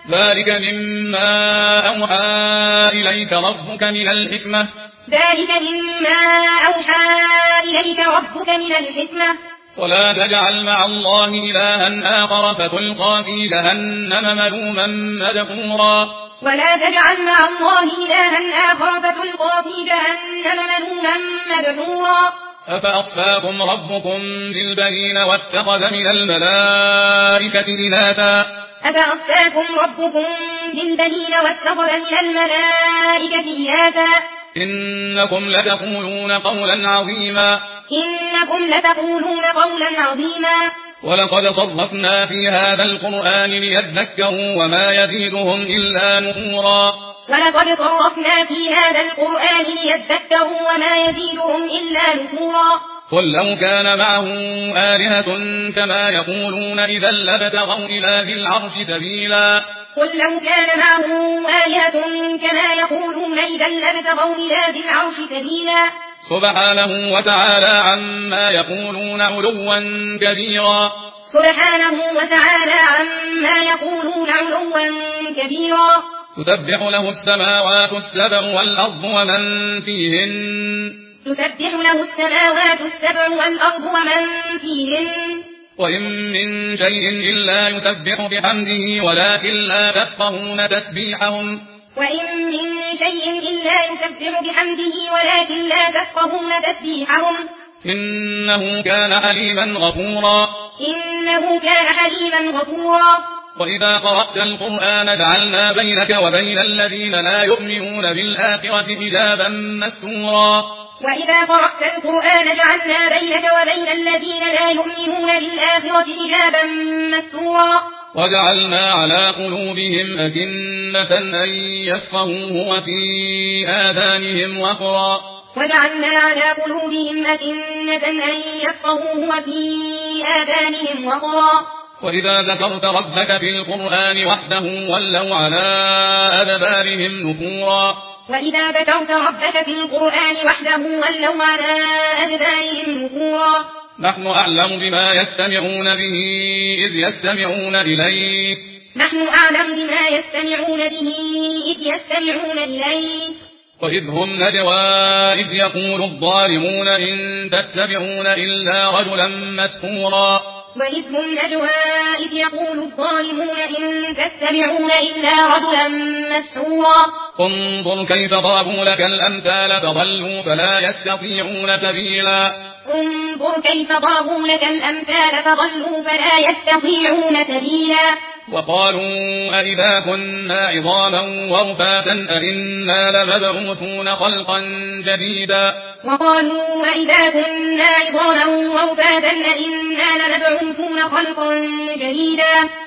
ذلك مما أوحى إليك ربك من الحكمة ولا تجعل مع الله إلها آخر فتلقى في جهنم ملوما مدحورا أفأصفاكم ربكم بالبنين واتخذ من الملائكة إناثا إنكم لتقولون قولا عظيما ولقد صرفنا في هذا القرآن ليذكروا وما يزيدهم إلا نفورا قل لو كان معه آلهة كما يقولون إذا لابتغوا إلى ذي العرش سبيلا سبحانه وتعالى عما يقولون علوا كبيرا تسبح له السماوات السبع والأرض ومن فيهن وإن من شيء إلا يسبح بحمده ولكن لا تفقهون تسبيحهم إنه كان حليما غفورا وإذا قرأت القرآن جعلنا بينك وبين الذين لا يؤمنون بالآخرة حجابا مستورا وجعلنا على قلوبهم أكنة أن يفقهوه وفي آذانهم وقرا وإذا ذكرت ربك في القرآن وحده ولوا على أدبارهم نفورا نحن أعلم بما يستمعون به إذ يستمعون إليك وإذ هم نجوى إذ يقول الظالمون إن تتبعون إلا رجلا مسحورا انظر كيف ضربوا لك الأمثال فضلوا فلا يستطيعون سبيلا وقالوا أئذا كنا عظاما ورفاتا أئنا لمبعوثون خلقا جديدا